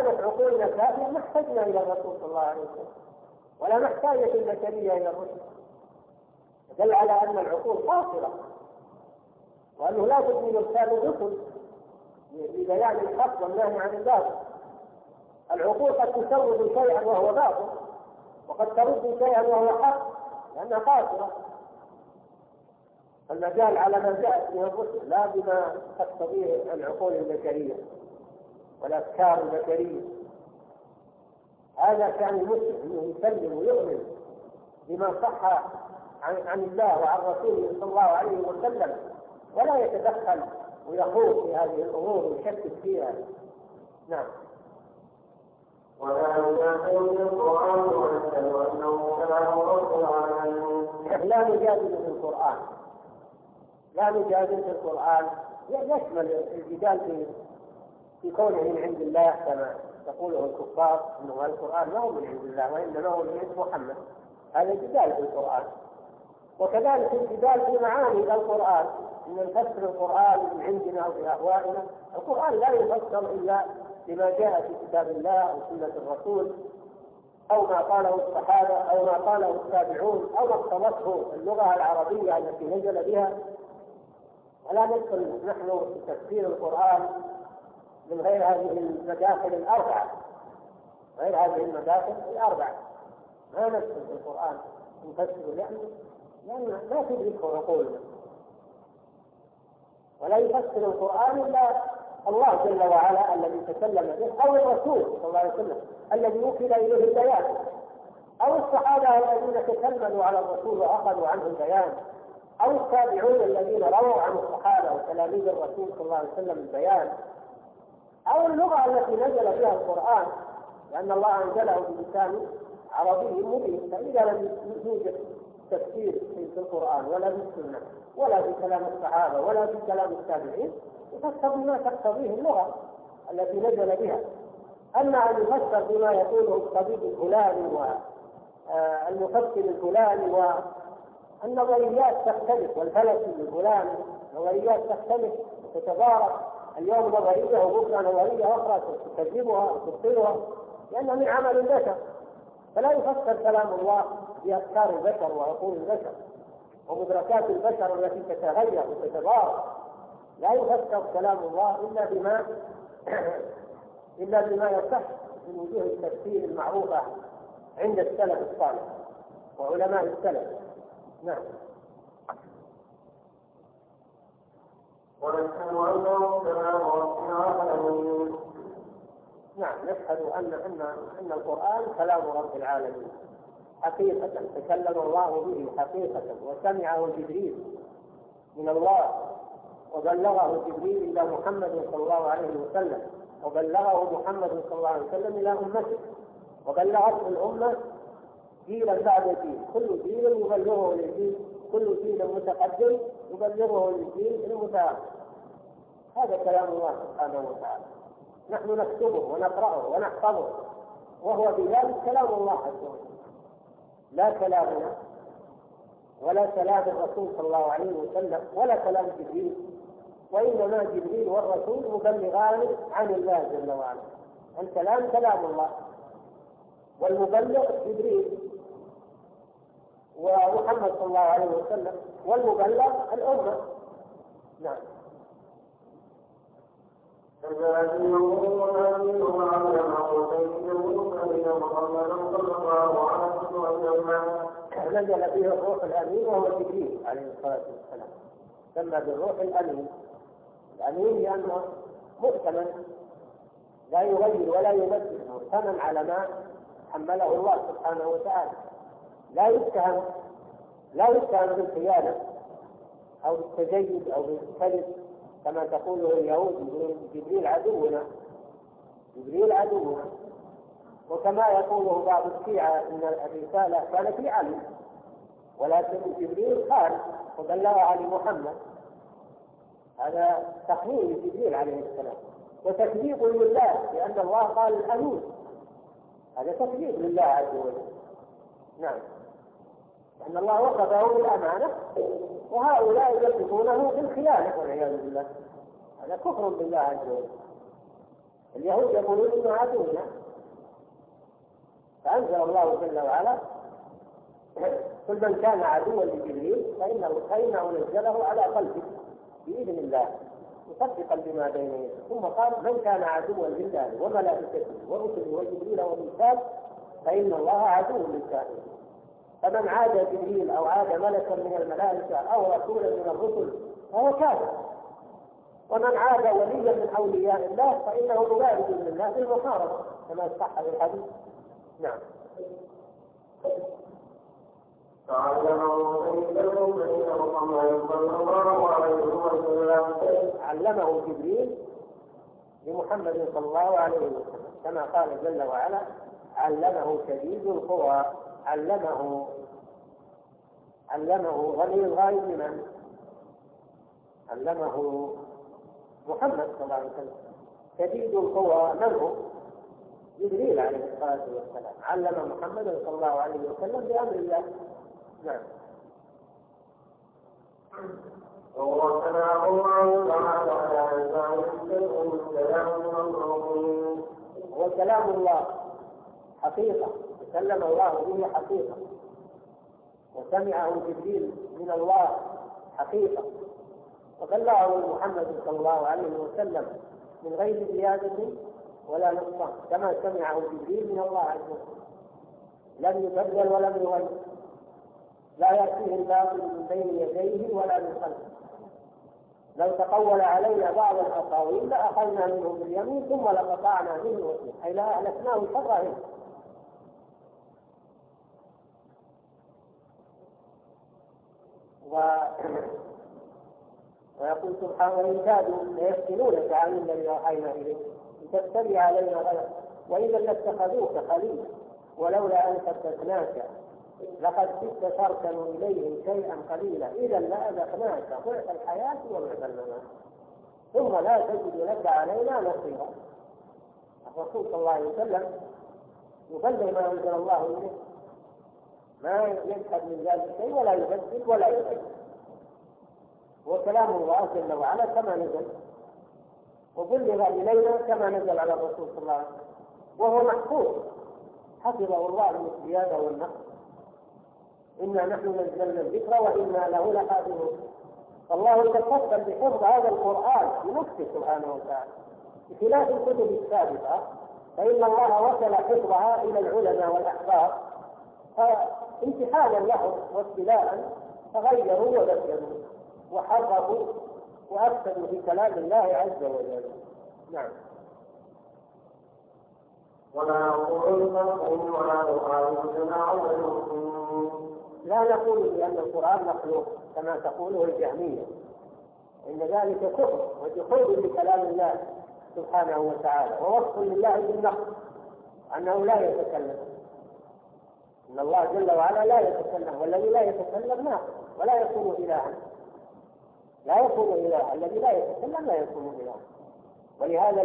كانت عقولنا كافية ما احتجنا إلى الرسول صلى الله عليه وسلم، ولا محتاجة البشرية إلى الرسل. دل على أن العقول قاصرة، وأنه لا بد من إرسال الرسل لبيان الحق والنهي عن الباطل. العقول قد تسوغ شيئا وهو باطل، وقد ترد شيئا وهو حق، لأنها قاصرة. المجال على ما جاءت به الرسل، لا بما تقتضيه العقول البشرية والأفكار البشرية. هذا كان المسلم أنه يسلم ويؤمن بما صح عن الله وعن رسوله صلى الله عليه وسلم، ولا يتدخل ويخوض في هذه الأمور ويشكك فيها. نعم. ولا نجادل القرآن ونسأل أنه كلام رب العالمين. لا نجادل في القرآن، لا نجادل في القرآن يشمل الجدال في كونه من عند الله كما تقوله الكفار أنه القرآن ما هو من عند الله وإنما هو من عند محمد، هذا جدال في القرآن. وكذلك الجدال في معاني القرآن، إن نفسر القرآن من عندنا أو بأهوائنا. القرآن لا يفسر إلا بما جاء في كتاب الله أو سنة الرسول، أو ما قاله الصحابة أو ما قاله التابعون، أو ما اقتضته اللغة العربية التي نزل بها. ولا ندخل نحن في تفسير القرآن من غير هذه المداخل الأربعة، غير هذه المداخل الأربعة ما ندخل في القرآن نفسر، لأن لا تدركه عقولنا. ولا يفسر القرآن إلا الله جل وعلا الذي تكلم به، أو الرسول صلى الله عليه وسلم الذي وكل إليه البيان، أو الصحابة الذين تكلموا على الرسول وأخذوا عنه البيان، أو التابعون الذين رووا عن الصحابة وتلاميذ الرسول صلى الله عليه وسلم البيان، أو اللغة التي نزل بها القرآن، لأن الله أنزله بلسان عربي مبين. فإذا لم يوجد تفسير في القرآن ولا في السنة ولا في كلام الصحابة ولا في كلام التابعين، يفسر بما تقتضيه اللغة التي نزل بها. أما أن يفسر بما يقوله الطبيب الفلاني والمفسر الفلاني، والنظريات تختلف، والفلكي الفلاني نظريات تختلف وتتضارب، اليوم نظرية وبكرة نظرية أخرى تكذبها وتبطلها، لأنها من عمل البشر. فلا يفسر كلام الله بأفكار البشر وعقول البشر ومدركات البشر التي تتغير وتتضارب. لا يفسر كلام الله إلا بما يصح من وجوه التفسير المعروفة عند السلف الصالح وعلماء السلف. نعم. ونشهد أنه كلام رب العالمين. نعم، نشهد أن القرآن كلام رب العالمين حقيقة، تكلم الله به حقيقة، وسمعه جبريل من الله، وبلغه جبريل إلى محمد صلى الله عليه وسلم، وبلغه محمد صلى الله عليه وسلم إلى أمته، وبلغته الأمة جيلا بعد جيل، كل جيل يبلغه للجيل، كل جيل متقدم يبلغه للجيل المتأخر. هذا كلام الله سبحانه وتعالى، نحن نكتبه ونقرأه ونحفظه، وهو بذلك كلام الله عز وجل، لا كلامنا ولا كلام الرسول صلى الله عليه وسلم ولا كلام جبريل، وإنما جبريل والرسول مبلغان عن الله جل وعلا. الكلام كلام الله، والمبلغ جبريل ومحمد صلى الله عليه وسلم، والمبلغ الأمة. نعم. الذي يقول أمين وعلمه سيده فإن محمدا صلى الله عليه وسلم نزل به الروح الأمين وهو جبريل عليه الصلاة والسلام، سمى بالروح الأمين. الأمين لأنه مؤتمن لا يغير ولا يبدل، مؤتمن على ما حمله الله سبحانه وتعالى، لا يتهم بالخيانة أو بالتجيد أو بالكذب كما تقوله اليهود، جبريل عدونا، جبريل عدونا. وكما يقوله بعض الشيعة إن الرسالة كانت لعلي، ولكن جبريل خان وبلغها لمحمد. هذا تخوين لجبريل عليه السلام وتكذيب لله، لأن الله قال الأمين، هذا تكذيب لله عز وجل. نعم، لأن الله وصفه بالأمانة، وهؤلاء يصفونه بالخيانة والعياذ بالله، هذا كفر بالله عز وجل. اليهود يقولون إنه عدونا، فأنزل الله جل وعلا كل من كان عدوا لجبريل فإنه نزله على قلبه بإذن الله مصدقا بما بين يديه. ثم قال من كان عدوا لله وملائكته ورسله وجبريل وميكال فإن الله عدو للكافرين. فمن عاد جبريل أو عاد ملكا من الملائكة أو رسولا من الرسل فهو كافر، ومن عاد وليا من أولياء الله فإنه مبارك لله بالمحاربة كما صح في الحديث. نعم. علمه جبريل لمحمد صلى الله عليه وسلم كما قال جل وعلا علمه شديد القوى. علمه ضمير الغائب لمن؟ علمه محمد صلى الله عليه وسلم. شديد القوى من هو؟ جبريل عليه الصلاة والسلام علم محمد صلى الله عليه وسلم بأمر الله. نعم. هو كلام الله حقيقة تكلم الله به حقيقة، وسمعه جبريل من الله حقيقة، وبلغه محمد صلى الله عليه وسلم من غير زيادة ولا نقصان كما سمعه جبريل من الله عز وجل، لم يبدل ولم يغير، لا يأتيه الباطل من بين يديه ولا من خلفه. لو تقول علينا بعض الأقاويل لأخذنا منه باليمين ثم لقطعنا منه الوتين، أي لا أهلكناه شره. ويقول سبحانه وإن كادوا ليفتنونك عن الذي أوحينا إليك لتفتري علينا غيره وإذا لاتخذوك خليلا ولولا أن ثبتناك لقد كنت تركن إليهم شيئا قليلا إذا لأذقناك ضعف الحياة وضعف الممات ثم لا تجد لك علينا نصيرا. الرسول صلى الله عليه وسلم يبلغ ما أنزل الله إليه، ما يجحد من ذلك شيء ولا يبدل ولا يغير، وكلام الله جل وعلا كما نزل وبلغ إلينا كما نزل على الرسول صلى الله عليه وسلم، وهو محفوظ حفظه الله من الزيادة والنقص. إنا نحن نزلنا الذكر وإنا له لحافظون. فالله يتفضل بحفظ هذا القرآن بنفسه سبحانه وتعالى بخلاف الكتب السابقة، فإن الله وصل حفظها إلى العلماء والأحبار فامتحانا لهم وابتلاء فغيروا وبدلوا وحرفوا وأفسدوا في كلام الله عز وجل. نعم. ولا نقول بأن لا نقول بأن القرآن مخلوق كما تقوله الجهمية، إن ذلك كفر وجحود لكلام الله سبحانه وتعالى ووصف لله بالنقص أنه لا يتكلم. إن الله جل وعلا لا يتكلم، والذي لا يتكلم ناقص ولا يكون إلها، لا يكون إلها، الذي لا يتكلم لا يكون إلها. ولهذا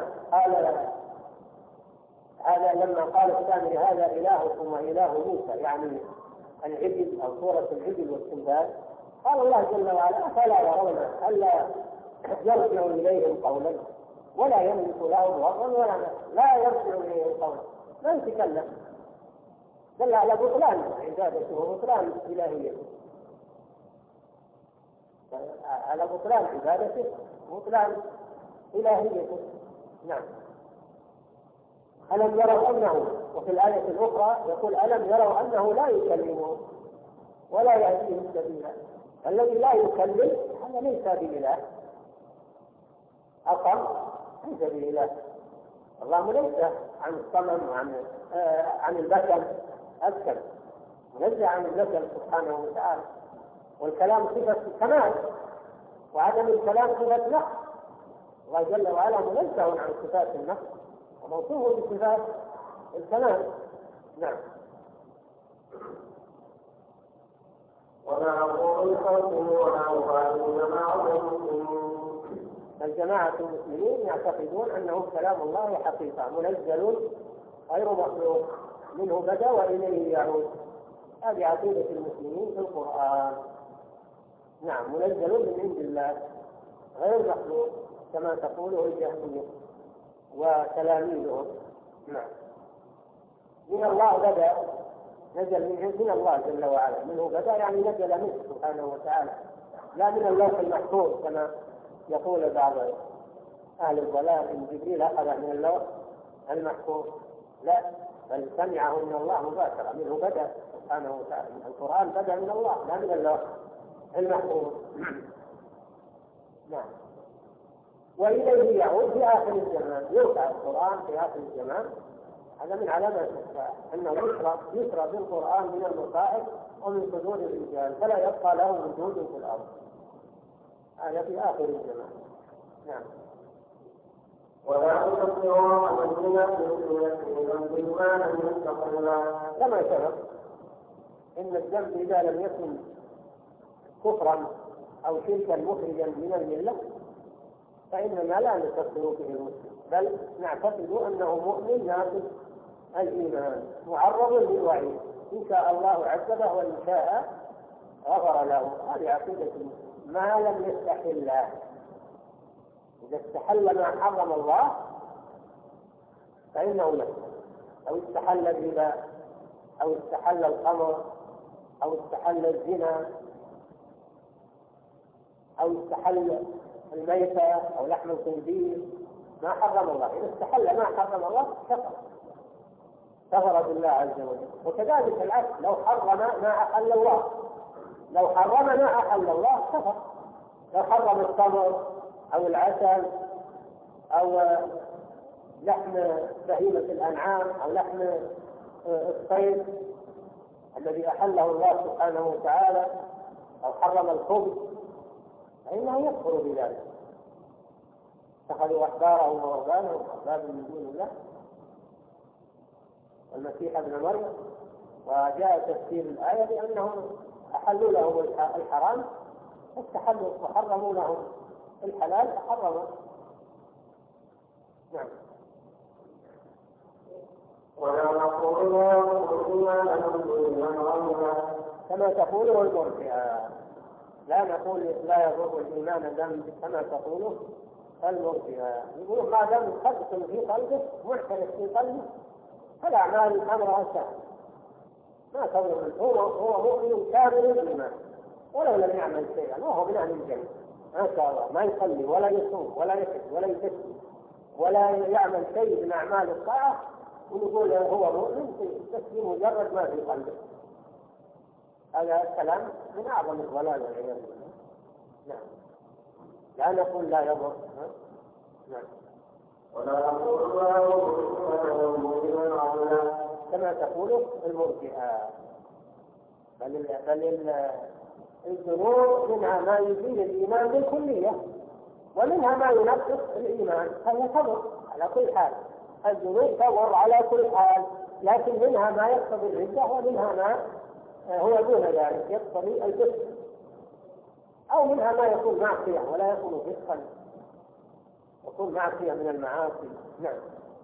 لما قال السامري هذا إلهكم وإله موسى يعني العجل أو صورة العجل والسنبال، قال الله جل وعلا فلا يرون ألا يرجع إليهم قولا ولا يملك لهم ضرا ولا نفعا، لا يرجع إليهم قولا، لا يتكلم، دل على بطلان عبادته وبطلان إلهيته، على بطلان عبادته وبطلان إلهيته. نعم. ألم يروا أنه، وفي الآية الأخرى يقول ألم يروا أنه لا يكلمهم ولا يهديهم سبيلا. الذي لا يكلم هذا ليس بإله، أصلا ليس بإله. الله منزه عن الصنم عن البشر أذكر، منزه عن البشر سبحانه وتعالى، والكلام صفة كمال وعدم الكلام صفة نقص. الله جل وعلا منزه عن صفات النقص وموصوف بصفات الكمال. نعم. ولا نقول بخلقه ولا نقاتل جماعة المسلمين. الجماعة المسلمين يعتقدون أنه كلام الله حقيقة منزل غير مخلوق، منه بدأ وإليه يعود. هذه عقيدة المسلمين في القرآن. نعم، منزل من عند الله غير مخلوق كما تقوله الجهمية. وتلاميذهم. نعم. من الله بدأ، نزل من الله جل وعلا، منه بدأ يعني نزل منه سبحانه وتعالى، لا من اللوح المحفوظ كما يقول بعض أهل الضلال إن جبريل أخذ من اللوح المحفوظ، لا، بل سمعه من الله مباشرة، منه بدأ سبحانه وتعالى. القرآن بدأ من الله لا من اللوح المحفوظ. نعم. وإليه يعود في آخر الزمان، يرفع القرآن في آخر الزمان. هذا من علامات الساعة أنه يسرى بالقرآن من المصائب ومن صدور الرجال فلا يبقى له وجود في الأرض. هذا في آخر الزمان. نعم. ولا تستطيعون كما سبق إن الذنب إذا لم يكن كفرا أو شركا مخرجا من الملة فإننا لا نكفر به المسلم، بل نعتقد أنه مؤمن ناقص الإيمان معرض للوعيد، إن شاء الله عذبه وإن شاء غفر له. هذه عقيدة المسلم ما لم يستحل. إذا استحل ما حرم الله فإنه له، أو استحل الربا أو استحل الخمر أو استحل الزنا أو استحل الميتة أو لحم الخنزير ما حرم الله، إذا استحل ما حرم الله كفر بالله عز وجل. وكذلك العكس، لو حرم ما أحل الله، لو حرم ما أحل الله كفر. لو حرم التمر أو العسل أو لحم بهيمة الأنعام أو لحم الصيد الذي أحله الله سبحانه وتعالى أو حرم الخبز فإنه يكفر بذلك. اتخذوا أحبارهم ورهبانهم أربابا من دون الله والمسيح ابن مريم. وجاء تفسير الآية بأنهم أحلوا لهم الحرام فاستحلوا وحرموا لهم الحلال فحرموا. نعم. ولا نقول كما تقوله المرجئة، لا نقول لا يضر الإيمان ذنب كما تقوله المرجئة. يقولون ما دام خبث في قلبه محترف في قلبه فالأعمال أمرها سهل ما تضر. هو مؤمن كامل الإيمان ولو لم يعمل شيئا وهو من أهل الجنة ما شاء الله، ما يصلي ولا يصوم ولا يحج ولا يزكي ولا يعمل شيء من أعمال الطاعة ونقول هو مؤمن بس مجرد ما في قلبه. هذا الكلام من أعظم الضلال والعياذ بالله. نعم. لا نقول لا يضر. نعم. ولا نقول كما تقول المرجئة، بل الذنوب منها ما يزيد الإيمان بالكلية ومنها ما ينقص الإيمان فهي تضر على كل حال. الذنوب تضر على كل حال، لكن منها ما يقتضي الردة ومنها ما هو دون ذلك يقتضي الفسق، أو منها ما يكون معصية ولا يكون فسقا، يكون معصية من المعاصي. نعم.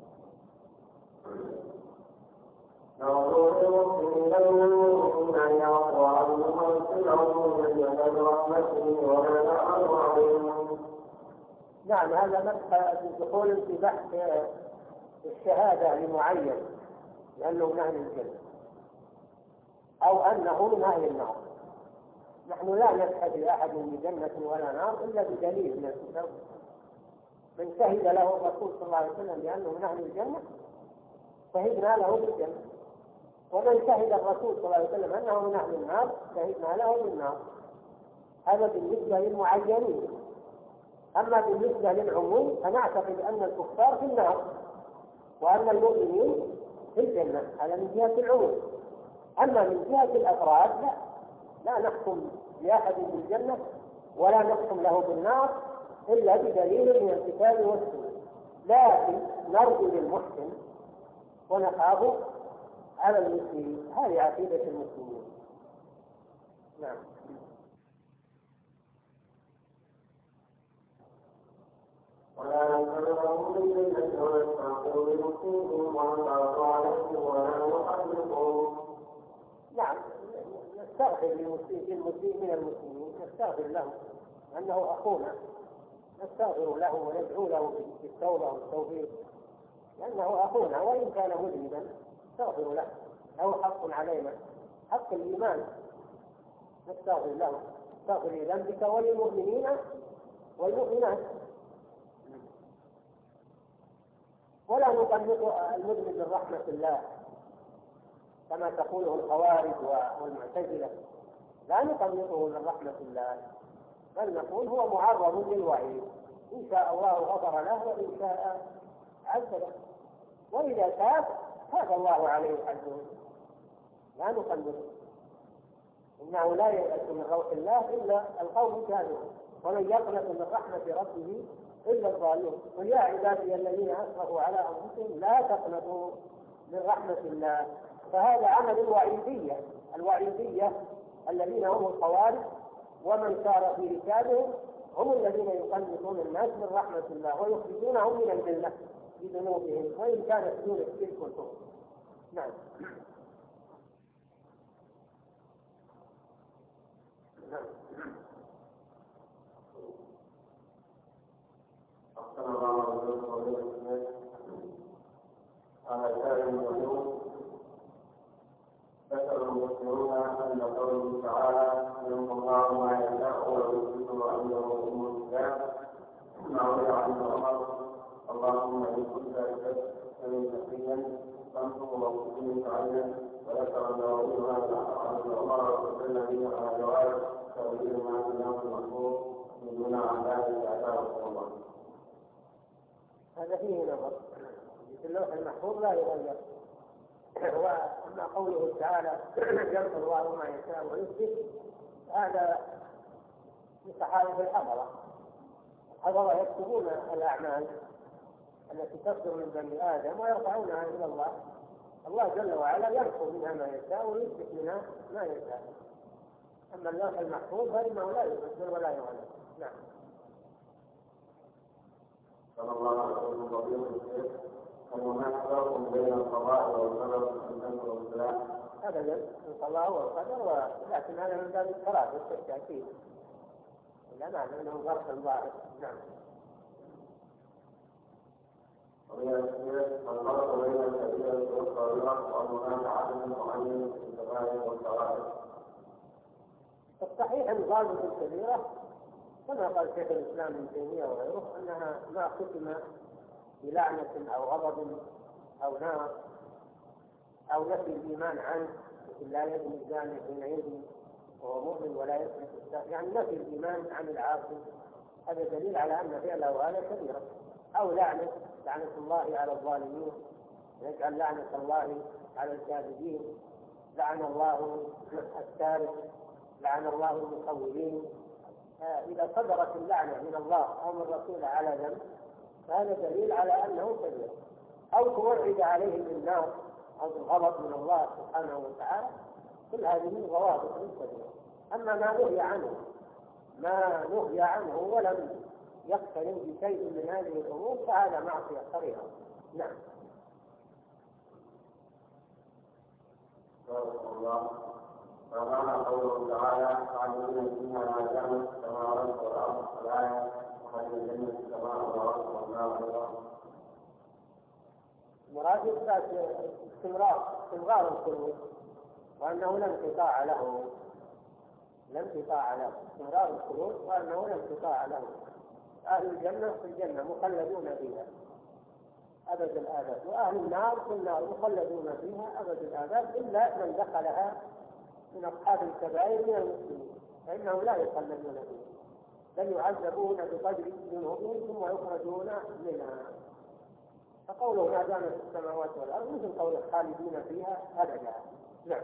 نعم. هذا مدخل دخول في بحث الشهادة لمعين لأنه من أهل الجنة أو أنه من أهل النار. نحن لا نشهد لأحد بجنة ولا نار إلا بدليل من الكتاب. من شهد له الرسول صلى الله عليه وسلم بأنه من أهل الجنة شهدنا له بالجنة، ومن شهد الرسول صلى الله عليه وسلم أنه من أهل النار شهدنا له بالنار. هذا بالنسبة للمعينين. أما بالنسبة للعموم فنعتقد أن الكفار في النار وأن المؤمنين في الجنة، هذا من جهة العموم. أما من جهة الأفراد لا نحكم لأحد بالجنة ولا نحكم له بالنار إلا بدليل من الكتاب والسنة، لكن نرجو للمحسن ونخاف على المسلمين. هذه عقيدة المسلمين. نعم. ولا يكلمهم بالجنة ويستغفر لمسلمين ولا يحرقهم. نعم. نستغفر للمسلمين من المسلمين، نستغفر له أنه أخونا، نستغفر له وندعو له بالتوبة والتوفيق لأنه أخونا وإن كان مذنبا نستغفر له، له حق علينا، حق الإيمان، نستغفر له، نستغفر لذنبك وللمؤمنين والمؤمنات. ولا نقنط المذنب من رحمة الله كما تقوله الخوارج والمعتزلة، لا نقنطه من رحمة الله، بل نقول هو معرض للوعيد، إن شاء الله غفر له وإن شاء عذبه، وإذا تاب الله عليه عز وجل. لا نقنطه، إنه لا ييأس من روح الله إلا القوم الكافرون، ومن يقنط من رحمة ربه إلا الظالمون. قل يا عبادي الذين أسرفوا على أنفسهم لا تقنطوا من رحمة الله. فهذا عمل الوعيدية الذين هم الخوارج ومن سار في ركابهم، هم الذين يقنطون الناس من رحمة الله ويخرجونهم من الملة بذنوبهم وإن كانت دون الشرك والكفر. نعم. أحسن الله عليكم وبركاته. على سائر الوجوه ذكر المسلمون أن قوله تعالى يمحو الله ما يشاء ويثبت وأنه أم الكتاب معروف عن عمر اللهم إن كنت أشهد نقيا فانصر وقتني فعلا. وذكر النووي هذا عن عمر والذي على جواز تأويل ما في النوم المحفوظ من دون أعداء أعداء الله. هذا فيه نظر، في اللوح المحفوظ لا يغير. وأما قوله تعالى يمحو الله ما يشاء ويثبت، هذا في صحائف الحضرة يكتبون الأعمال التي تصدر من بني آدم ويرفعونها إلى الله. الله جل وعلا يمحو منها ما يشاء ويثبت منها ما يشاء. أما اللوح المحفوظ فإنه لا يبدل ولا يغير. نعم. صلى الله عليه وسلم هل هناك فرق بين القضاء والقدر في الأمر والسلام؟ أبدا، القضاء والقدر، لكن هذا من باب القراءة والتأكيد، لا معنى أنه فرق ظاهر. نعم. الفرق بين الكبيرة والصغيرة وأن هناك عدد معين في الكبائر والصغائر. الصحيح أن ضابط الكبيرة كما قال شيخ الإسلام ابن تيمية وغيره أنها ما ختم بلعنة أو غضب أو نار أو نفي الإيمان عنه، مثل لا يزني الزاني حين يزني وهو مؤمن ولا يسرق السارق، يعني نفي الإيمان عن العاصي، هذا دليل على أن فعله هذا كبيرة. أو لعنة الله على الظالمين، يجعل لعنة الله على الكاذبين، لعن الله السارق، لعن الله المخولين. إذا صدرت اللعنة من الله أو من رسوله على ذنب فهذا دليل على أنه كبير. أو توعد عليه بالنار أو بالغضب من الله سبحانه وتعالى، كل هذه ضوابط كبيرة. أما ما نهي عنه ولم يقترن بشيء من هذه الأمور فهذا معصية صريحة. نعم. الله فمعنى قوله تعالى تعلمون فيها ما كانت السماوات والأرض الآية وهذه الجنة السماء والأرض والنار والأرض. مراد إثبات استمرار الخلود وأنه لا انقطاع له، استمرار الخلود وأنه لا انقطاع له. أهل الجنة في الجنة مخلدون فيها أبد الآباد، وأهل النار في النار مخلدون فيها أبد الآباد إلا من دخلها من أصحاب الكبائر من المسلمين فإنهم لا يخلدون فيها، بل يعذبون بقدر ذنوبهم ثم يخرجون منها. فقوله ما دامت السماوات والأرض مثل قول الخالدين فيها أبدا. نعم.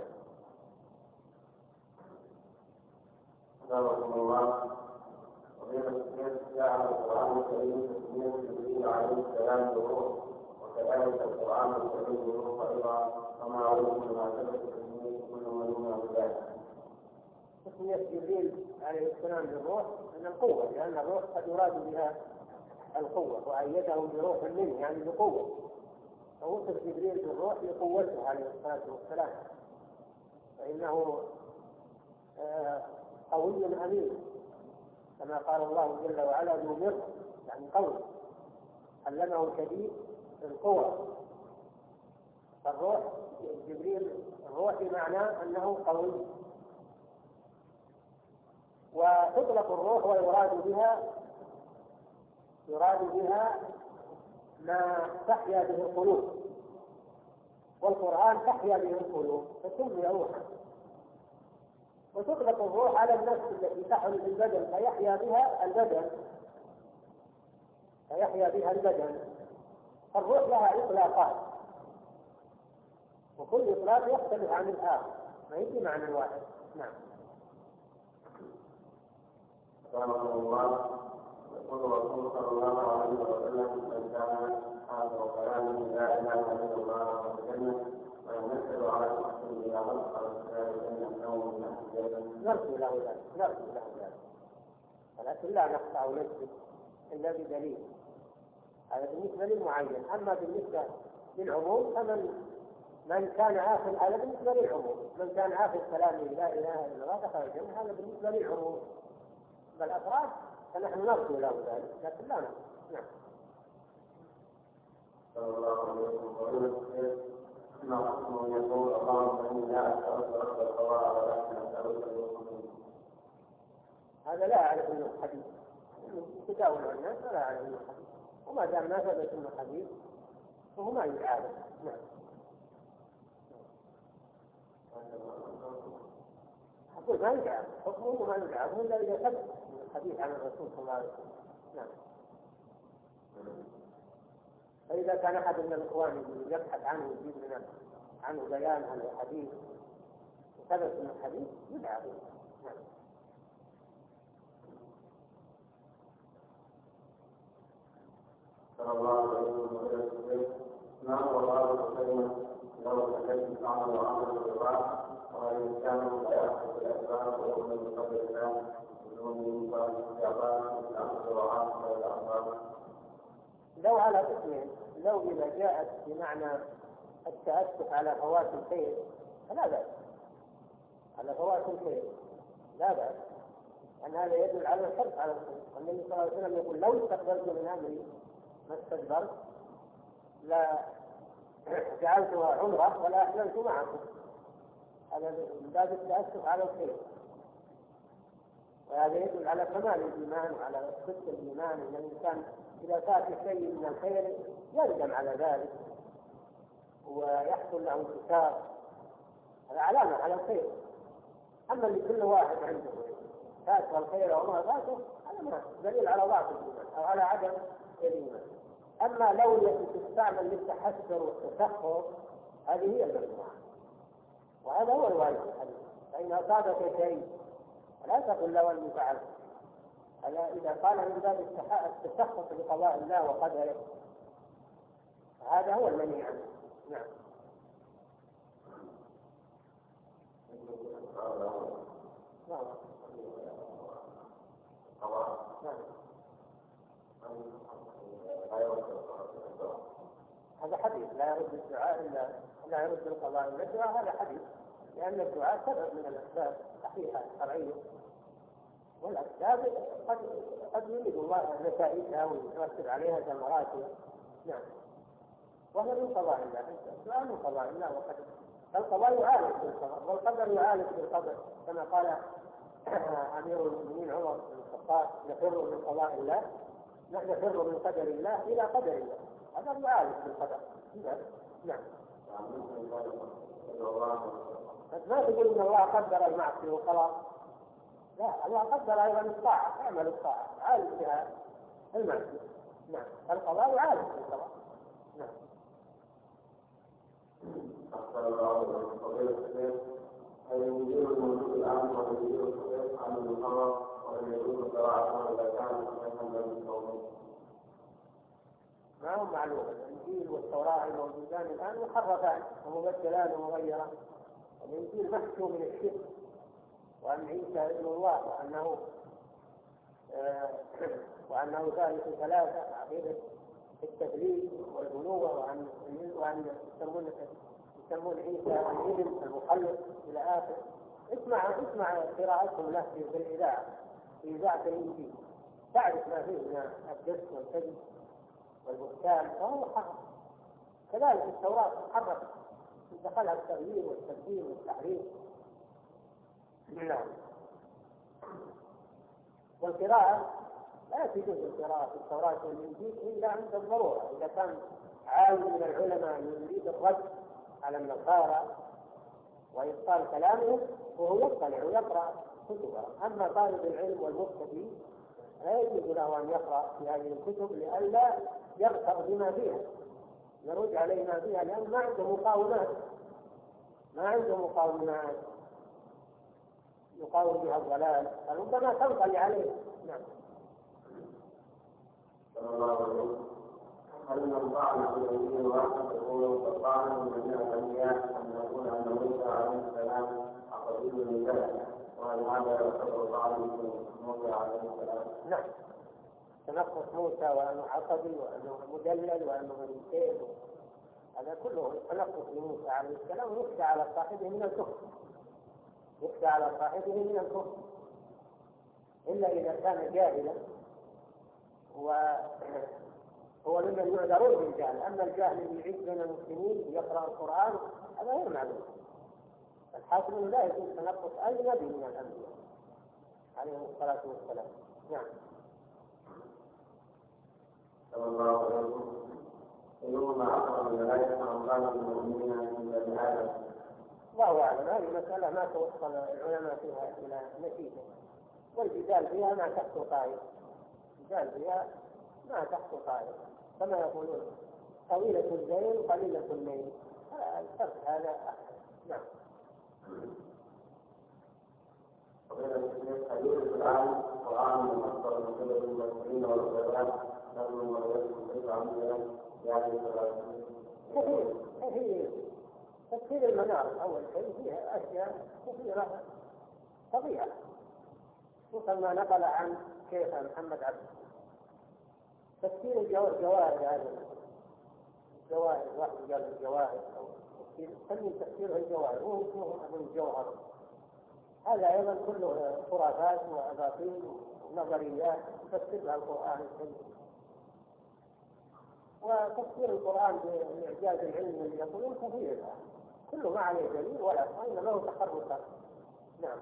رحمه الله. وبين السنين جاء القرآن الكريم تسمية جبريل عليه السلام بالروح، وكذلك القرآن الكريم بالروح أيضا، وما عليه ما ثبت تسمية كل من ذلك. تسمية جبريل عليه السلام بالروح من القوة، لأن الروح قد يراد بها القوة، وأيده بروح منه يعني بقوة، فوصف جبريل بالروح لقوته عليه الصلاة والسلام، فإنه قوي أمين كما قال الله جل وعلا ذو مرة، يعني قوي علمه شديد القوة. الروح جبريل الروح بمعنى أنه قوي. وتطلق الروح يراد بها ما تحيا به القلوب، والقرآن تحيا به القلوب فسمي روحا. وتطلق الروح على النفس التي تحمل البدن فيحيا بها البدن. الروح لها إطلاقات، وكل إطلاق يختلف عن الآخر، ما يجي معنى واحد. نعم. يقول الرسول صلى الله عليه وسلم: من كان آخر كلامه لا إله إلا الله والجنة وينزل على الحكم إلى مصدر ذلك النوم من الجنة. نرجو له ذلك، ولكن لا نقطع نفسه إلا بدليل. هذا بالنسبة للمعين. أما بالنسبة للعموم من كان آخر، هذا بالنسبة للعموم، من كان آخر كلامه لا إله إلا الله دخل الجنة، هذا بالنسبة للعموم. بالأفراد فنحن نرجو له ذلك، لكن لا نقطع. نعم. صلى الله عليه وسلم: ما حكم يقول اللهم إني لا أسألك رب القضاء ولكن أسألك الوصول؟ هذا لا أعرف أنه حديث، تداول الناس ولا أعرف أنه حديث، وما دام ما ثبت أنه حديث فهو ما يعارف. نعم. أقول ما يعارف، حكمه ما يعارف إلا إذا ثبت الحديث عن الرسول صلى الله عليه وسلم. نعم. فإذا كان أحد من الإخوان يبحث عنه يجيب لنا عنه بيان عن الحديث وثبت من الحديث يدعى به. نعم. صلى الله عليه وسلم: ما هو الله الكلمة لو تكلم عمل وعمل الرضا وإن كانوا يأخذ الأسباب ويؤمن بقدر الله بدون استعباد الأمر وعاصمة الأخبار؟ لو على قسمين، لو إذا جاءت بمعنى التأسف على فوات الخير فلا بأس، على فوات الخير لا بأس، أن هذا يدل على الحرص على الخير. والنبي صلى الله عليه وسلم يقول: لو استقبلت من أمري ما استدبرت لا جعلتها عمرة ولا أحللت معكم. هذا من باب التأسف على الخير، وهذا يدل على كمال الإيمان وعلى صدق الإيمان. أن الإنسان إذا فات شيء من الخير يندم على ذلك ويحصل له انكسار، هذا علامة على الخير. أما اللي كل واحد عنده فات الخير وما فاته هذا ما دليل على ضعف الإيمان أو على عدم الإيمان. أما لو التي تستعمل للتحسر والتسخر هذه هي الممنوعة، وهذا هو الواجب في الحديث. فإن أصابك شيء فلا تقل لو أني فعلت. إذا قال من باب التسخط بقضاء الله وقدره هذا هو المنهي عنه. نعم. هذا حديث لا يرد الدعاء إلا لا يرد القضاء إلا الدعاء. هذا حديث، لأن الدعاء سبب من الأسباب صحيحة شرعية، والأسباب قد يريد الله نتائجها ويرتب عليها ثمراتها. نعم. وهذا من قضاء الله، الدعاء من قضاء الله وقدره. القضاء يعالج بالقضاء والقدر يعالج بالقدر، كما قال أمير المؤمنين عمر بن الخطاب: نفر من قضاء الله، نحن نفر من قدر الله إلى قدر الله. هذا يعالج بالقدر. نعم. ما تقول إن الله قدر المعصية وخلاص، لا، الله قدر أيضا الطاعة، اعمل الطاعة عالج بها المعصية. نعم. القضاء يعالج بالقضاء. نعم. أحسن الله إليكم فضيلة الشيخ. هل يجوز الموجود الآن ويجوز الصحيح عن المحرم وهل يجوز القراءة إذا كان صحيحا للمسلمين؟ ما هو معلوم. الإنجيل والتوراة الموجودان الآن محرفان ومبدلان ومغيران. الإنجيل محكو من الشرك وأن عيسى ابن الله وأنه ثالث ثلاثة، عقيدة التثليث والبنوة، وأن يسمون عيسى الابن المخلق إلى آخر. اسمع قراءتهم له في الإذاعة، في إذاعة الإنجيل، تعرف ما فيه من الدس والكذب والبهتان، فهو حق. كذلك التوراة تحرفت، دخلها التغيير والتبديل والتحريف. نعم. والقراءة لا تجوز القراءة في التوراة والإنجيل إلا عند الضرورة، إذا كان عالم من العلماء يريد الرد على النصارى وإبطال كلامهم وهو يطلع ويقرأ كتبه. أما طالب العلم والمبتدئ لا يجوز له أن يقرأ في هذه الكتب لئلا يغتر بما فيها، يرد عليه ما فيها، لأن ما عنده مقاومات يقاوم بها الضلال، فربما تنقل عليه. نعم. هل من طعن في الدين واحد يقول فطعن من جميع الانبياء ان يقول ان موسى عليه السلام عقبي من ذلك، وهل هذا يعتبر طعن في موسى عليه السلام؟ نعم. تنقص موسى وانه عقبي وانه مدلل وانه مريتين، هذا كله تنقص لموسى عليه السلام، ويخشى على صاحبه من الكفر، الا اذا كان جاهلا وهو ممن يعذرون بالجهل. اما الجاهل اللي يعيش بين المسلمين يقرا القران هذا غير معلوم. الحاصل انه لا يجوز تنقص اي نبي من الانبياء عليهم الصلاه والسلام. نعم. صلى الله عليه وسلم يوم أعطى الملائكة أمثال المؤمنين من بني آدم. الله أعلم. هذه مسألة ما توصل العلماء فيها إلى نتيجة، والجدال فيها ما تحت طائر، كما يقولون طويلة الليل قليلة الليل، الفرق هذا أحسن. نعم. حديث الآن قرآن مفسر من قبل المسلمين والعلماء نظم ويسر عن يعني هي تفسير المنار أول شيء فيها أشياء كثيرة طبيعة، مثل ما نقل عن شيخ محمد عبد تفسير الجواهر. هذا الجواهر واحد قال الجواهر أو تفسيره الجواهر وهو اسمه أبو الجوهر. هذا أيضا كله خرافات وأباطيل ونظريات تفسير القرآن الكريم. وتفسير القرآن بإعجاز العلم اللي يقولون كثير، كله ما عليه دليل ولا إنما هو تخرصات. نعم.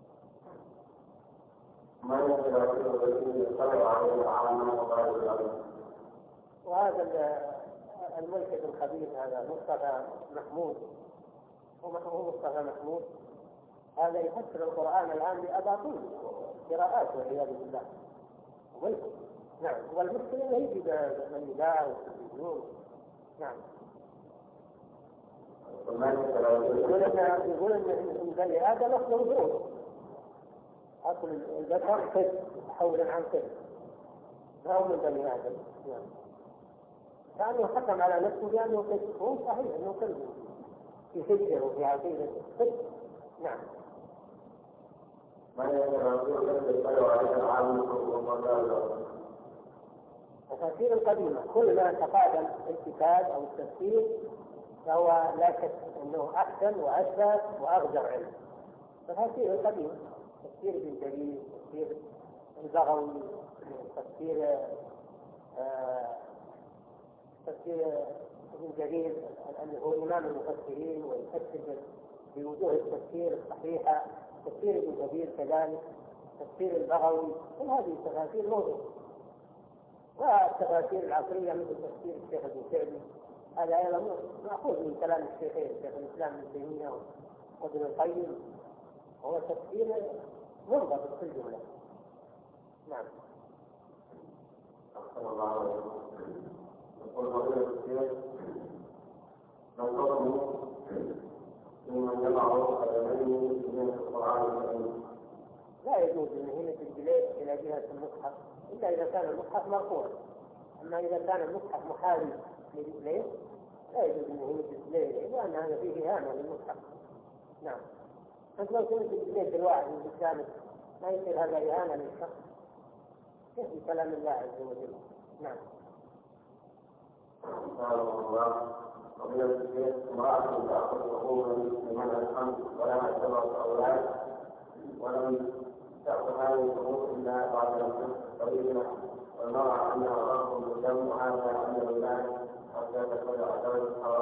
وهذا الملحد الخبيث هذا مصطفى محمود، هو مصطفى محمود، هذا يفسر القرآن الآن بأباطيل قراءات والعياذ بالله. نعم. والمشكلة انه يجي بالإذاعة والتلفزيون. نعم. يقول ان بني آدم أكل الجنود، أكل الذكر كذب حولا عن كذب، ما هو من بني آدم. نعم. كأنه حكم على نفسه بأنه كذب، هو صحيح أنه كذب في فكره وفي عقيدته كذب. نعم. التفاسير القديمة كل ما تقادم الكتاب أو التفسير فهو لا شك أنه أحسن وأثبت وأغزر علم. التفاسير القديمة تفسير ابن جرير، تفسير البغوي، تفسير ابن جرير أنه هو إمام المفسرين ويفسر بوجوه التفسير الصحيحة، تفسير ابن كثير كذلك، تفسير البغوي، كل هذه التفاسير موجودة. والتفاسير العصرية مثل تفسير الشيخ ابن سعدي هذا أيضا مأخوذ من كلام الشيخين شيخ الإسلام ابن تيمية وابن القيم، هو تفسير منضبط في الجملة. نعم. أحسن الله عليكم. يقول فضيلة الشيخ ما الحكم لمن يضع قدميه من القرآن الكريم؟ لا يجوز أن يمد الجليد إلى جهة المصحف إلا إذا كان المصحف مرفوع. أما إذا كان المصحف محاذي لرجليه لا يجوز أن يمد الجليد، لأن هذا فيه إهانة للمصحف. نعم. أنت لو تمد الجليد الواحد من قدامك ما يصير هذا إهانة للشخص؟ كيف كلام الله عز وجل؟ نعم. فضيلة الشيخ امرأة تأخذ حقوقا لمن الحمد ولها 7 أولاد ولم تأخذ هذه الحقوق إلا بعد الحمد طويلة، والمرأة أنها رغم الدم وهذا أمر الله حتى تكون أدوات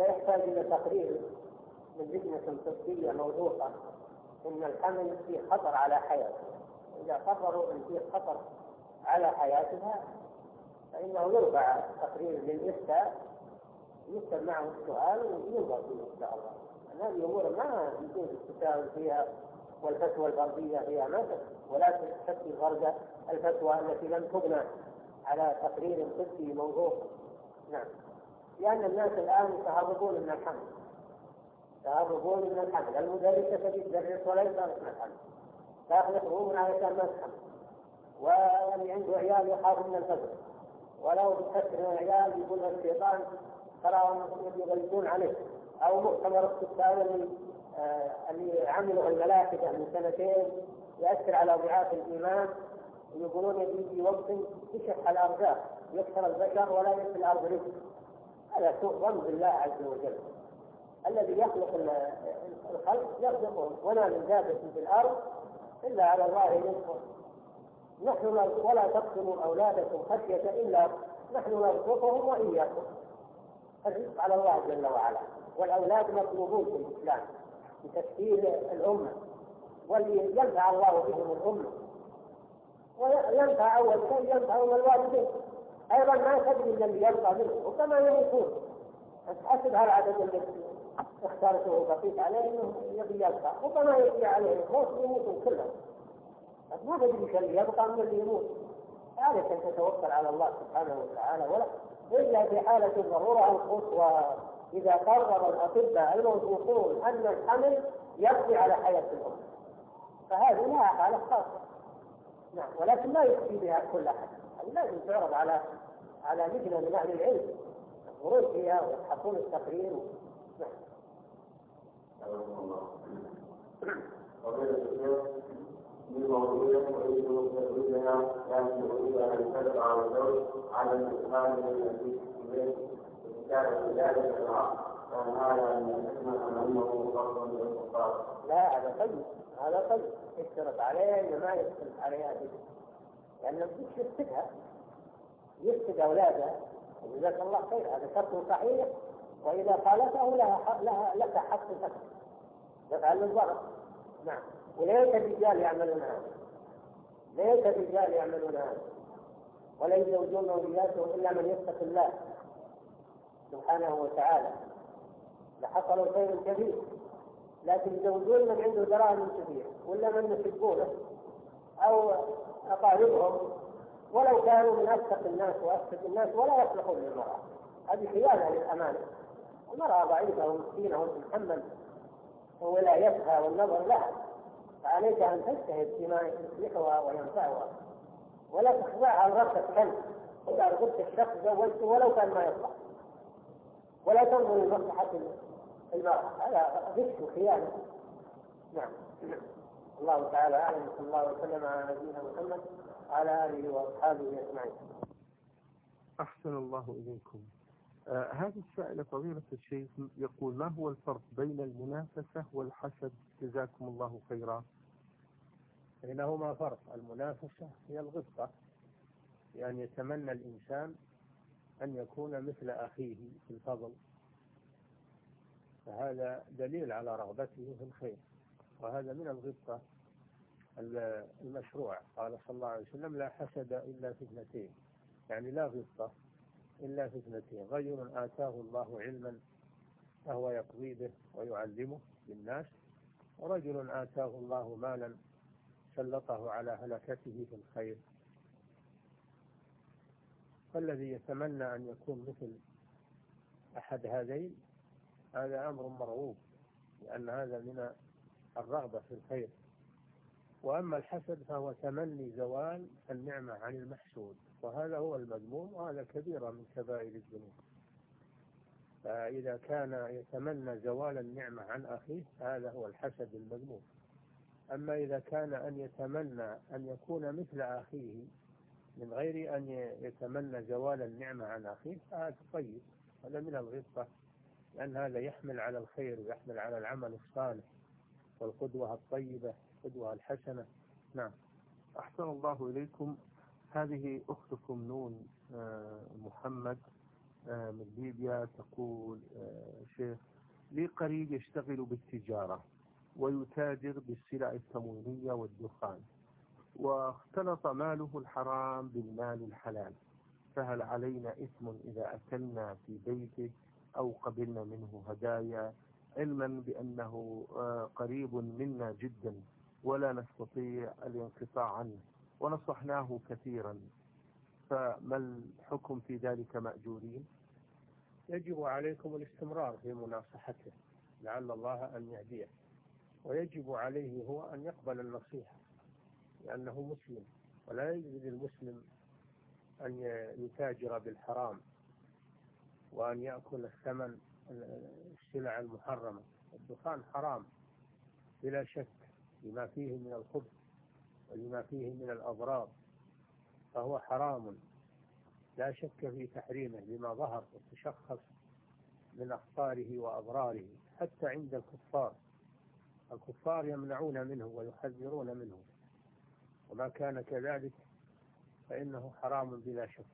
هذا يحتاج إلى تقرير من لجنة طبية موثوقة إن الحمل فيه خطر على حياته. إذا قرروا أن فيه خطر على حياتها فإنه يرفع تقرير للإفتاء يكتب معه السؤال وينظر فيه إن شاء الله. هذه أمور ما يجوز التساهل فيها والفتوى الغربية فيها ما ولا تشكل غرب الفتوى التي لم تبنى على تقرير طبي موثوق. نعم. لأن الناس الآن يتهربون من الحمل، يتهربون من الحمل. المدرسة تدرس ولا يتهرب من الحمل، تأخذ من علشان ما تحمل، واللي عنده عيال يخاف من الفجر، ولو بكثر العيال يقول الشيطان تراهم يغلطون عليه. أو مؤتمر السكان اللي عملوا الملاحدة من سنتين يأثر على ضعاف الإيمان، ويقولون يجي وقت يشح الأرزاق يكثر البشر ولا يكثر الأرض رزق. هذا سوء ظن بالله عز وجل. الذي يخلق الخلق يخلقهم، ولا من دابة في الأرض إلا على الله رزقهم. نحن ولا تقتلوا أولادكم خشية إلا نحن نرزقهم وإياكم. الرزق على الله جل وعلا، والأولاد مطلوبون في الإسلام لتكثير الأمة، واللي ينفع الله بهم الأمة وينفع أول شيء ينفعهم الوالدين أيضا. ما تدري الذي يبقى منه وكما يموتون. أحسب هالعدد الذي اختارته بقيت عليه إنه يبي يبقى وكما يبقى عليه الموت يموتون كلهم. ما تدري اللي يبقى من اللي يموت. عليك أن تتوكل على الله سبحانه وتعالى، ولا إلا في حالة الضرورة القصوى إذا قرر الأطباء الموثوقون أن الحمل يقضي على حياة الأم، فهذه لها حالة خاصة. نعم. ولكن لا يكفي بها كل أحد، لازم تعرض على لجنة من أهل العلم ينظرون فيها ويحطون التقرير. نعم. بموضوع يريد تدريبها كان يريد ان تدفع الزوج على الاستقامه التي اليه وكتابه ذلك الامر، فهذا من الحكمه انه فضل للكفار. لا، هذا طيب، هذا طيب. يشترط عليه ان ما يشترط عليها به، لان الزوج يفسد اولاده وجزاك الله خير. هذا شرط صحيح، واذا خالفه لك حق الفسخ يفعل الضرر. نعم. وليس الرجال يعملون هذا، ليس الرجال يعملون هذا، ولا يزوجون أولياتهم إلا من يتق الله سبحانه وتعالى لحصلوا خير كبير. لكن يزوجون من عنده دراهم كثير ولا من يحبونه أو أقاربهم ولو كانوا من أتق الناس وأتق الناس ولا يصلحون للمرأة. هذه خيانة للأمانة. المرأة ضعيفة ومسكينة وتتحمل ولايتها والنظر لها، فعليك أن تجتهد فيما يصلحها وينفعها، ولا تخضعها لرغبة كلب. إذا رغبت الشخص زوجته ولو كان ما يصلح، ولا تنظر لمصلحة المرأة، هذا غش وخيانة. نعم. الله تعالى أعلم. صلى الله وسلم على نبينا محمد وعلى آله وأصحابه أجمعين. أحسن الله إليكم. هذا السائل فضيلة الشيخ يقول: ما هو الفرق بين المنافسة والحسد؟ جزاكم الله خيرا. بينهما فرق. المنافسة هي الغبطة، يعني يتمنى الإنسان أن يكون مثل أخيه في الفضل، فهذا دليل على رغبته في الخير، وهذا من الغبطة المشروع. قال صلى الله عليه وسلم: لا حسد إلا في اثنتين، يعني لا غبطة إلا في اثنتين: رجل آتاه الله علما فهو يقضي به ويعلمه للناس، ورجل آتاه الله مالا سلطه على هلكته في الخير. فالذي يتمنى أن يكون مثل أحد هذين هذا أمر مرغوب، لأن هذا من الرغبة في الخير. وأما الحسد فهو تمني زوال النعمة عن المحسود، وهذا هو المذموم، وهذا كبيرة من كبائر الذنوب. فإذا كان يتمنى زوال النعمة عن أخيه هذا هو الحسد المذموم. أما إذا كان أن يتمنى أن يكون مثل أخيه من غير أن يتمنى زوال النعمة عن أخيه فهذا طيب، هذا من الغبطة، لأن هذا يحمل على الخير ويحمل على العمل الصالح والقدوة الطيبة، القدوة الحسنة. نعم. أحسن الله إليكم. هذه أختكم نون محمد من ليبيا تقول شيخ لي قريب يشتغل بالتجارة ويتاجر بالسلع التموينية والدخان، واختلط ماله الحرام بالمال الحلال، فهل علينا إثم إذا أكلنا في بيته أو قبلنا منه هدايا، علما بأنه قريب منا جدا ولا نستطيع الانقطاع عنه ونصحناه كثيرا، فما الحكم في ذلك مأجورين؟ يجب عليكم الاستمرار في مناصحته لعل الله أن يهديه، ويجب عليه هو أن يقبل النصيحة لأنه مسلم، ولا يجوز للمسلم أن يتاجر بالحرام وأن يأكل الثمن السلع المحرمة. الدخان حرام بلا شك لما فيه من الخبث ولما فيه من الأضرار، فهو حرام لا شك في تحريمه لما ظهر وتشخص من أخطاره وأضراره حتى عند الكفار يمنعون منه ويحذرون منه، وما كان كذلك فإنه حرام بلا شك.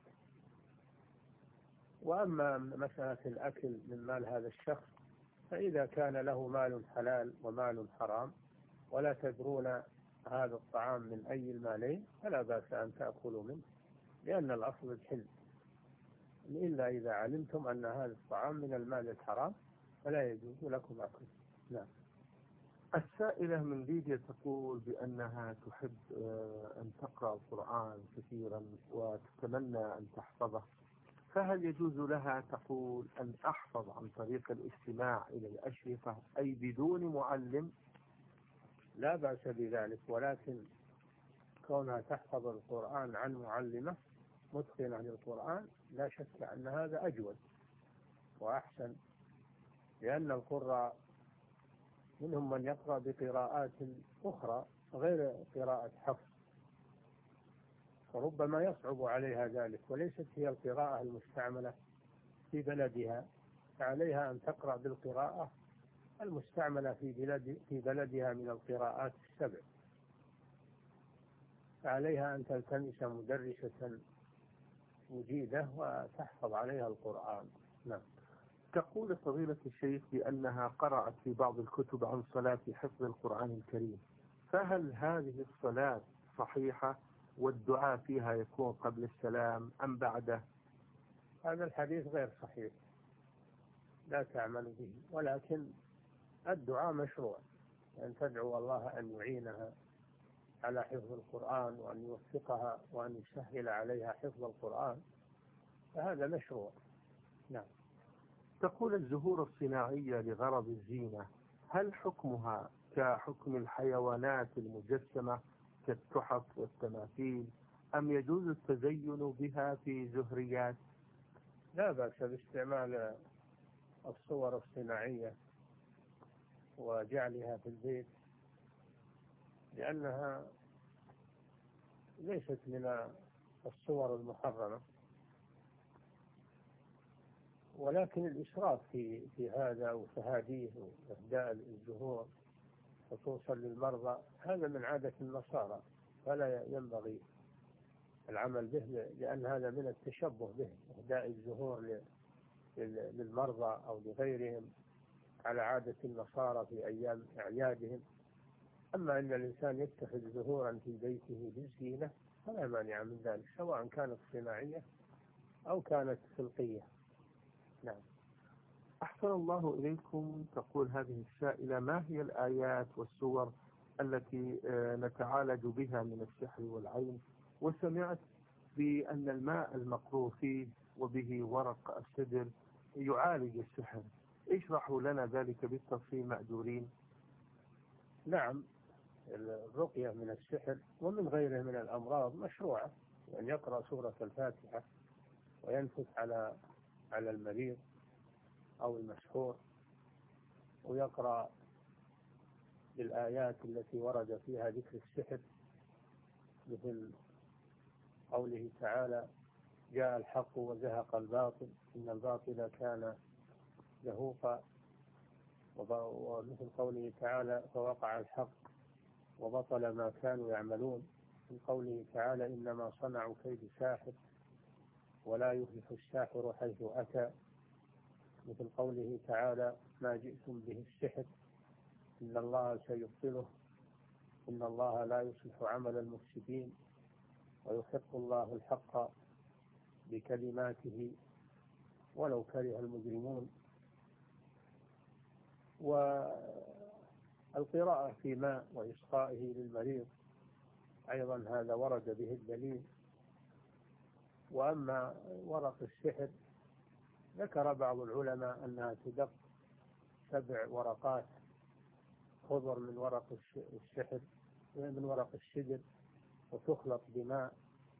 وأما مسألة الأكل من مال هذا الشخص فإذا كان له مال حلال ومال حرام ولا تدرون هذا الطعام من أي المالين فلا بأس أن تأكلوا منه، لأن الأصل الحل، إلا إذا علمتم أن هذا الطعام من المال الحرام فلا يجوز لكم أكله. نعم. السائلة من ليبيا تقول بأنها تحب أن تقرأ القرآن كثيرا وتتمنى أن تحفظه، فهل يجوز لها تقول أن أحفظ عن طريق الاستماع إلى الأشرطة أي بدون معلم؟ لا بأس بذلك، ولكن كونها تحفظ القرآن عن معلمة متقنة للقرآن لا شك أن هذا أجود وأحسن، لأن القراء منهم من يقرأ بقراءات أخرى غير قراءة حفظ، فربما يصعب عليها ذلك، وليست هي القراءة المستعملة في بلدها، فعليها أن تقرأ بالقراءة المستعملة في بلدها من القراءات السبع، فعليها أن تلتمس مدرسة مجيدة وتحفظ عليها القرآن. نعم. تقول فضيلة الشيخ بأنها قرأت في بعض الكتب عن صلاة حفظ القرآن الكريم، فهل هذه الصلاة صحيحة والدعاء فيها يكون قبل السلام أم بعده؟ هذا الحديث غير صحيح لا تعمل به، ولكن الدعاء مشروع، أن تدعو الله أن يعينها على حفظ القرآن وأن يوفقها وأن يسهل عليها حفظ القرآن، فهذا مشروع. نعم. تقول الزهور الصناعية لغرض الزينة هل حكمها كحكم الحيوانات المجسمة كالتحف والتماثيل أم يجوز التزين بها في زهريات؟ لا بأس باستعمال الصور الصناعية وجعلها في البيت، لأنها ليست من الصور المحرمة، ولكن الإسراف في هذا وتهاديه وإهداء الزهور خصوصا للمرضى هذا من عادة النصارى، فلا ينبغي العمل به، لأن هذا من التشبه به، إهداء الزهور للمرضى أو لغيرهم على عادة النصارى في أيام أعيادهم. أما أن الإنسان يتخذ زهورا في بيته للزينة فلا مانع من ذلك، سواء كانت صناعية أو كانت خلقية. نعم. أحسن الله إليكم. تقول هذه السائلة ما هي الآيات والسور التي نتعالج بها من السحر والعين، وسمعت بأن الماء المقروء فيه وبه ورق السدر يعالج السحر، اشرحوا لنا ذلك بالتفصيل مأجورين. نعم، الرقية من السحر ومن غيره من الأمراض مشروعة، أن يقرأ سورة الفاتحة وينفث على المريض أو المسحور، ويقرأ بالآيات التي ورد فيها ذكر السحر، مثل قوله تعالى جاء الحق وزهق الباطل إن الباطل كان زهوقا، ومثل قوله تعالى فوقع الحق وبطل ما كانوا يعملون، من قوله تعالى إنما صنعوا كيد ساحر، ولا يفلح الساحر حيث أتى، مثل قوله تعالى: ما جئتم به السحر إن الله سيبطله إن الله لا يصلح عمل المفسدين ويحق الله الحق بكلماته ولو كره المجرمون. والقراءة في ماء وإسقائه للمريض أيضا هذا ورد به الدليل. وأما ورق السحر ذكر بعض العلماء أنها تدق 7 ورقات خضر من ورق السحر من ورق السدر، وتخلط بماء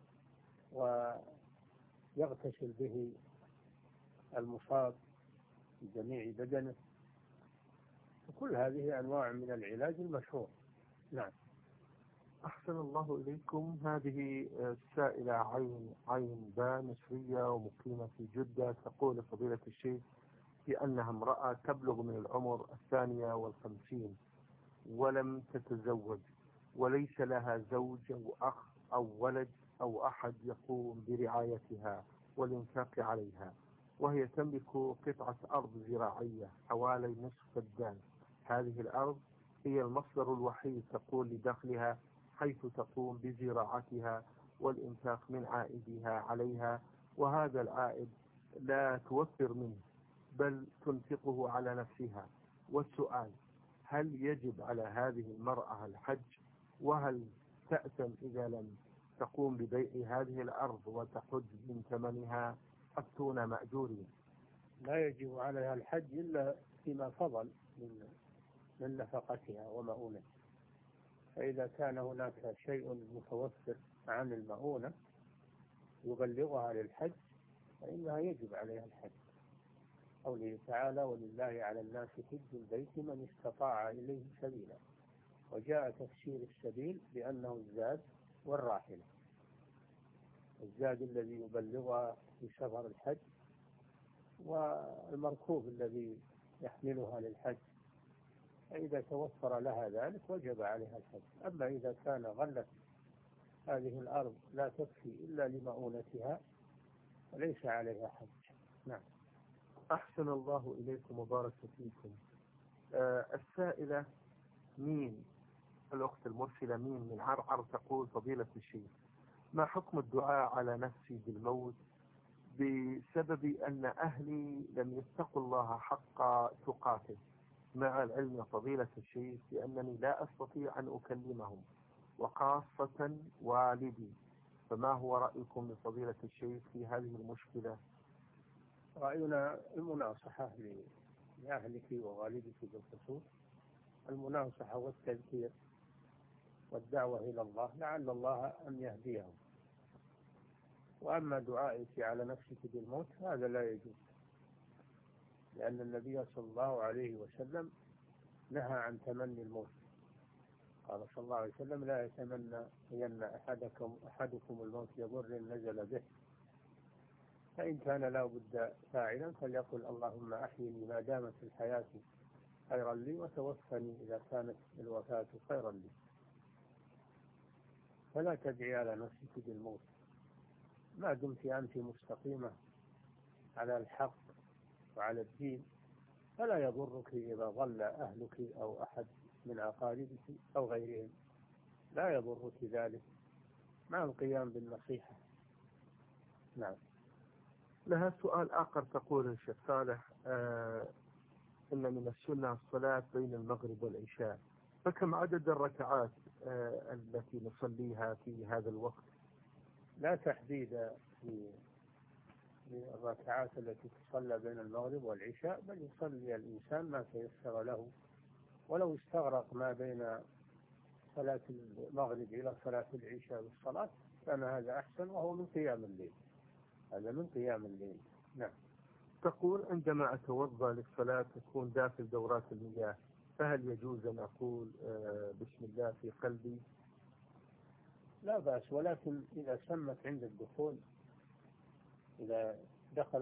ويغتسل به المصاب في جميع بدنه، وكل هذه أنواع من العلاج المشهور. نعم. أحسن الله إليكم. هذه السائلة عين باء مصرية ومقيمة في جدة، تقول فضيلة الشيخ بأنها امرأة تبلغ من العمر 52 ولم تتزوج، وليس لها زوج أو أخ أو ولد أو أحد يقوم برعايتها والإنفاق عليها، وهي تملك قطعة أرض زراعية حوالي نصف فدان. هذه الأرض هي المصدر الوحيد تقول لدخلها، حيث تقوم بزراعتها والإنفاق من عائدها عليها، وهذا العائد لا توفر منه بل تنفقه على نفسها. والسؤال: هل يجب على هذه المرأة الحج؟ وهل تأثم إذا لم تقوم ببيع هذه الأرض وتحج من ثمنها؟ أفتونا مأجورين. لا يجب عليها الحج إلا فيما فضل من نفقتها ومؤونتها، فإذا كان هناك شيء متوفر عن المؤونة يبلغها للحج فإنها يجب عليها الحج. قوله تعالى: ولله على الناس حج البيت من استطاع إليه سبيلا، وجاء تفسير السبيل بأنه الزاد والراحلة، الزاد الذي يبلغها في سفر الحج والمركوب الذي يحملها للحج، فإذا توفر لها ذلك وجب عليها الحج. أما إذا كان غلت هذه الأرض لا تكفي إلا لمؤونتها فليس عليها حج. نعم. أحسن الله إليكم وبارك فيكم. السائلة مين، الأخت المرسلة مين من عرعر، تقول فضيلة الشيخ: ما حكم الدعاء على نفسي بالموت بسبب أن أهلي لم يتقوا الله حق تقاته، مع العلم فضيلة الشيخ بأنني لا أستطيع أن أكلمهم وخاصة والدي، فما هو رأيكم بفضيلة الشيخ في هذه المشكلة؟ رأينا المناصحة لأهلك ووالدك بالخصوص، المناصحة والتذكير والدعوة إلى الله لعل الله أن يهديهم. وأما دعائك على نفسك بالموت هذا لا يجوز، لأن النبي صلى الله عليه وسلم نهى عن تمني الموت. قال صلى الله عليه وسلم: لا يتمنى أن أحدكم الموت يضر نزل به، فإن كان لا بد فاعلا فليقل: اللهم أحيني ما دامت الحياة خيرا لي، وتوفني إذا كانت الوفاة خيرا لي. فلا تدعي على نفسك بالموت ما دمت أنت مستقيمة على الحق وعلى الدين، فلا يضرك إذا ضل أهلك أو أحد من أقاربك أو غيرهم، لا يضرك ذلك مع القيام بالنصيحة. نعم. لها سؤال آخر، تقول الشيخ صالح: إن من السنة الصلاة بين المغرب والعشاء، فكم عدد الركعات التي نصليها في هذا الوقت؟ لا تحديد للركعات التي تصلى بين المغرب والعشاء، بل يصلي الإنسان ما تيسر له، ولو استغرق ما بين صلاة المغرب إلى صلاة العشاء بالصلاة كان هذا أحسن، وهو من قيام الليل، هذا من قيام الليل. نعم. تقول: عندما أتوضأ للصلاة تكون داخل دورات المياه، فهل يجوز أن أقول بسم الله في قلبي؟ لا بأس، ولكن إذا سمت عند الدخول، إذا دخل